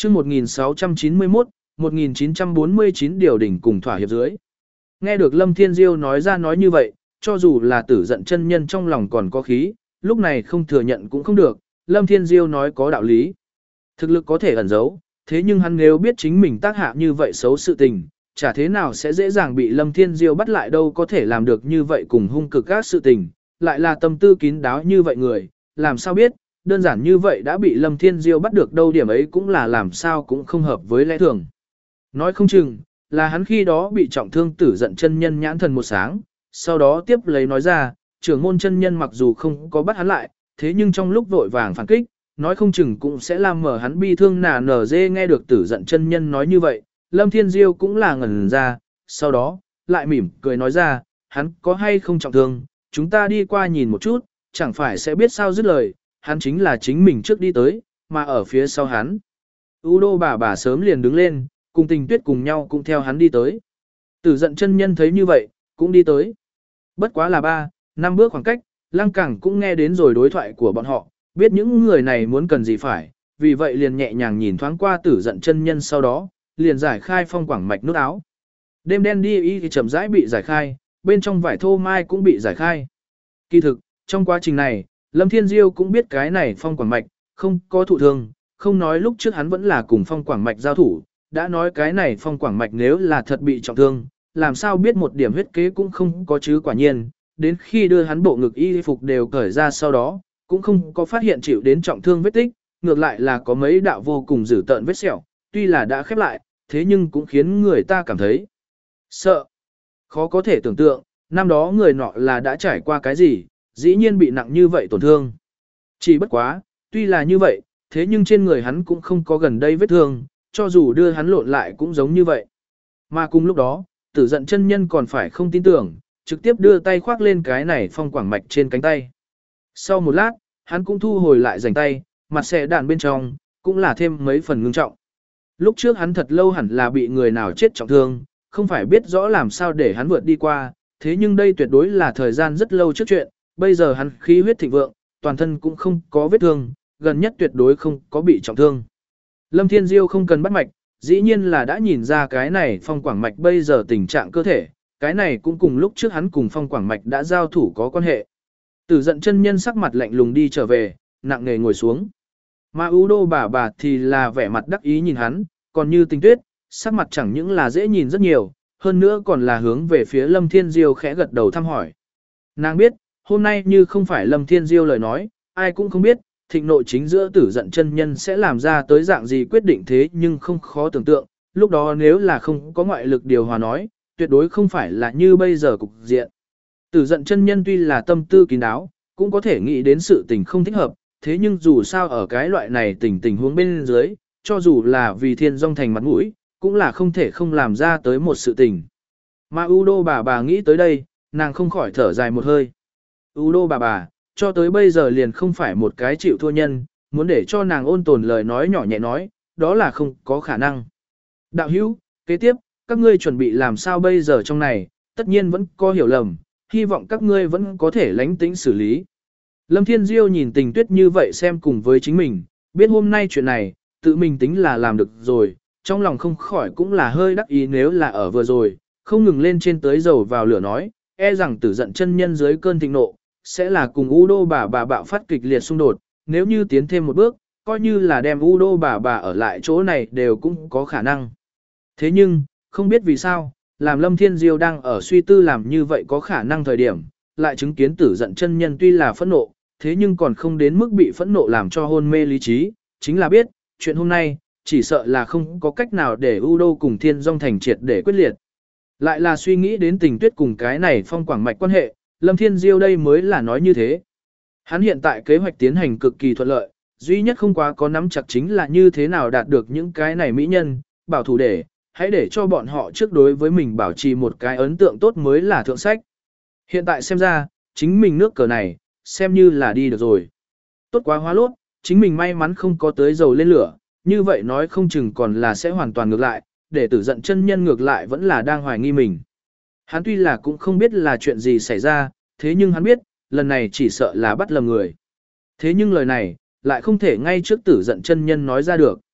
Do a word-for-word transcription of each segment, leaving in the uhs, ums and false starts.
chương một nghìn sáu trăm chín mươi mốt, một nghìn chín trăm bốn mươi chín điều đỉnh cùng thỏa hiệp dưới. Nghe được Lâm Thiên Diêu nói ra nói như vậy, cho dù là tử giận chân nhân trong lòng còn có khí, lúc này không thừa nhận cũng không được, Lâm Thiên Diêu nói có đạo lý. Thực lực có thể ẩn giấu, thế nhưng hắn nếu biết chính mình tác hạ như vậy xấu sự tình, chả thế nào sẽ dễ dàng bị Lâm Thiên Diêu bắt lại đâu có thể làm được như vậy cùng hung cực các sự tình, lại là tâm tư kín đáo như vậy người, làm sao biết, đơn giản như vậy đã bị Lâm Thiên Diêu bắt được đâu điểm ấy cũng là làm sao cũng không hợp với lẽ thường. Nói không chừng, là hắn khi đó bị trọng thương tử giận chân nhân nhãn thần một sáng, sau đó tiếp lấy nói ra, trưởng môn chân nhân mặc dù không có bắt hắn lại, thế nhưng trong lúc vội vàng phản kích, nói không chừng cũng sẽ làm mở hắn bi thương nà nở dê nghe được tử giận chân nhân nói như vậy, Lâm Thiên Diêu cũng là ngẩn ra, sau đó, lại mỉm cười nói ra, hắn có hay không trọng thương, chúng ta đi qua nhìn một chút, chẳng phải sẽ biết sao dứt lời, hắn chính là chính mình trước đi tới, mà ở phía sau hắn. U đô bà bà sớm liền đứng lên, cùng Tình Tuyết cùng nhau cũng theo hắn đi tới. Tử giận chân nhân thấy như vậy, cũng đi tới. Bất quá là ba, năm bước khoảng cách, Lăng Cảng cũng nghe đến rồi đối thoại của bọn họ, biết những người này muốn cần gì phải, vì vậy liền nhẹ nhàng nhìn thoáng qua tử giận chân nhân sau đó, liền giải khai phong quảng mạch nút áo. Đêm đen đi y thì chậm rãi bị giải khai, bên trong vải thô mai cũng bị giải khai. Kỳ thực, trong quá trình này, Lâm Thiên Diêu cũng biết cái này phong quảng mạch, không có thụ thương, không nói lúc trước hắn vẫn là cùng phong quảng mạch giao thủ, đã nói cái này phong quảng mạch nếu là thật bị trọng thương, làm sao biết một điểm huyết kế cũng không có chứ quả nhiên, đến khi đưa hắn bộ ngực y phục đều cởi ra sau đó, cũng không có phát hiện chịu đến trọng thương vết tích, ngược lại là có mấy đạo vô cùng dữ tợn vết sẹo, tuy là đã khép lại, thế nhưng cũng khiến người ta cảm thấy sợ. Khó có thể tưởng tượng, năm đó người nọ là đã trải qua cái gì, dĩ nhiên bị nặng như vậy tổn thương. Chỉ bất quá, tuy là như vậy, thế nhưng trên người hắn cũng không có gần đây vết thương, cho dù đưa hắn lộn lại cũng giống như vậy. Mà cùng lúc đó, tử giận chân nhân còn phải không tin tưởng, trực tiếp đưa tay khoác lên cái này phong quảng mạch trên cánh tay. Sau một lát, hắn cũng thu hồi lại rảnh tay, mặt xẻ đạn bên trong, cũng là thêm mấy phần ngưng trọng. Lúc trước hắn thật lâu hẳn là bị người nào chết trọng thương, không phải biết rõ làm sao để hắn vượt đi qua, thế nhưng đây tuyệt đối là thời gian rất lâu trước chuyện, bây giờ hắn khí huyết thịnh vượng, toàn thân cũng không có vết thương, gần nhất tuyệt đối không có bị trọng thương. Lâm Thiên Diêu không cần bắt mạch, dĩ nhiên là đã nhìn ra cái này phong quảng mạch bây giờ tình trạng cơ thể, cái này cũng cùng lúc trước hắn cùng phong quảng mạch đã giao thủ có quan hệ. Tử giận chân nhân sắc mặt lạnh lùng đi trở về, nặng nề ngồi xuống. Mà U đô bà bà thì là vẻ mặt đắc ý nhìn hắn, còn như Tình Tuyết, sắc mặt chẳng những là dễ nhìn rất nhiều, hơn nữa còn là hướng về phía Lâm Thiên Diêu khẽ gật đầu thăm hỏi. Nàng biết, hôm nay như không phải Lâm Thiên Diêu lời nói, ai cũng không biết, thịnh nội chính giữa tử giận chân nhân sẽ làm ra tới dạng gì quyết định thế nhưng không khó tưởng tượng, lúc đó nếu là không có ngoại lực điều hòa nói, tuyệt đối không phải là như bây giờ cục diện. Tử giận chân nhân tuy là tâm tư kín đáo, cũng có thể nghĩ đến sự tình không thích hợp, thế nhưng dù sao ở cái loại này tình tình huống bên dưới, cho dù là vì thiên dông thành mặt mũi, cũng là không thể không làm ra tới một sự tình. Mà U đô bà bà nghĩ tới đây, nàng không khỏi thở dài một hơi. U đô bà bà, cho tới bây giờ liền không phải một cái chịu thua nhân, muốn để cho nàng ôn tồn lời nói nhỏ nhẹ nói, đó là không có khả năng. Đạo hữu, kế tiếp, các ngươi chuẩn bị làm sao bây giờ trong này, tất nhiên vẫn có hiểu lầm, hy vọng các ngươi vẫn có thể lánh tĩnh xử lý. Lâm Thiên Diêu nhìn Tình Tuyết như vậy xem cùng với chính mình, biết hôm nay chuyện này, tự mình tính là làm được rồi, trong lòng không khỏi cũng là hơi đắc ý nếu là ở vừa rồi, không ngừng lên trên tới dầu vào lửa nói, e rằng tử giận chân nhân dưới cơn thịnh nộ, sẽ là cùng U đô bà bà bạo phát kịch liệt xung đột, nếu như tiến thêm một bước, coi như là đem U đô bà bà ở lại chỗ này đều cũng có khả năng. Thế nhưng, không biết vì sao, làm Lâm Thiên Diêu đang ở suy tư làm như vậy có khả năng thời điểm, lại chứng kiến tử giận chân nhân tuy là phẫn nộ, thế nhưng còn không đến mức bị phẫn nộ làm cho hôn mê lý trí, chính là biết, chuyện hôm nay, chỉ sợ là không có cách nào để U đô cùng Thiên Dung thành triệt để quyết liệt. Lại là suy nghĩ đến Tình Tuyết cùng cái này phong quảng mạch quan hệ, Lâm Thiên Diêu đây mới là nói như thế. Hắn hiện tại kế hoạch tiến hành cực kỳ thuận lợi, duy nhất không quá có nắm chặt chính là như thế nào đạt được những cái này mỹ nhân, bảo thủ để, hãy để cho bọn họ trước đối với mình bảo trì một cái ấn tượng tốt mới là thượng sách. Hiện tại xem ra, chính mình nước cờ này, xem như là đi được rồi. Tốt quá hóa lốt, chính mình may mắn không có tới dầu lên lửa, như vậy nói không chừng còn là sẽ hoàn toàn ngược lại, để tử giận chân nhân ngược lại vẫn là đang hoài nghi mình. Hắn tuy là cũng không biết là chuyện gì xảy ra, thế nhưng hắn biết, lần này chỉ sợ là bắt lầm người. Thế nhưng lời này, lại không thể ngay trước tử giận chân nhân nói ra được.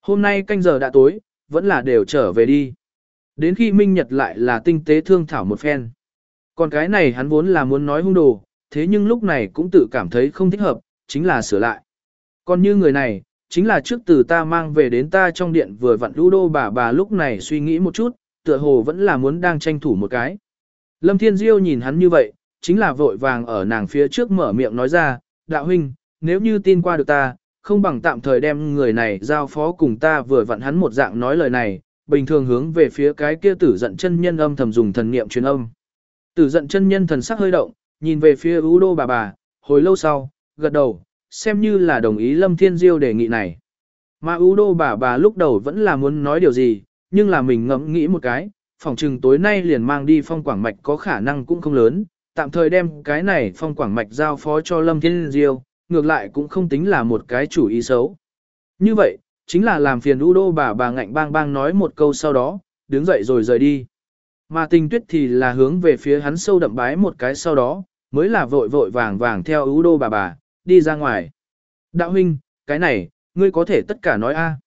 Hôm nay canh giờ đã tối, vẫn là đều trở về đi. Đến khi minh nhật lại là tinh tế thương thảo một phen. Còn cái này hắn vốn là muốn nói hung đồ, thế nhưng lúc này cũng tự cảm thấy không thích hợp, chính là sửa lại. Còn như người này, chính là trước từ ta mang về đến ta trong điện vừa vặn lũ đô bà bà lúc này suy nghĩ một chút, tựa hồ vẫn là muốn đang tranh thủ một cái. Lâm Thiên Diêu nhìn hắn như vậy, chính là vội vàng ở nàng phía trước mở miệng nói ra, đạo huynh, nếu như tin qua được ta, không bằng tạm thời đem người này giao phó cùng ta vừa vặn hắn một dạng nói lời này, bình thường hướng về phía cái kia tử giận chân nhân âm thầm dùng thần niệm truyền âm. Tử giận chân nhân thần sắc hơi động, nhìn về phía ưu đô bà bà, hồi lâu sau, gật đầu, xem như là đồng ý Lâm Thiên Diêu đề nghị này. Mà ưu đô bà bà lúc đầu vẫn là muốn nói điều gì, nhưng là mình ngẫm nghĩ một cái, phòng trừng tối nay liền mang đi phong quảng mạch có khả năng cũng không lớn, tạm thời đem cái này phong quảng mạch giao phó cho Lâm Thiên Diêu, ngược lại cũng không tính là một cái chủ ý xấu. Như vậy, chính là làm phiền ưu đô bà bà ngạnh bang bang nói một câu sau đó, đứng dậy rồi rời đi. Mà Tình Tuyết thì là hướng về phía hắn sâu đậm bái một cái sau đó, mới là vội vội vàng vàng theo ưu đô bà bà, đi ra ngoài. Đạo huynh, cái này, ngươi có thể tất cả nói a.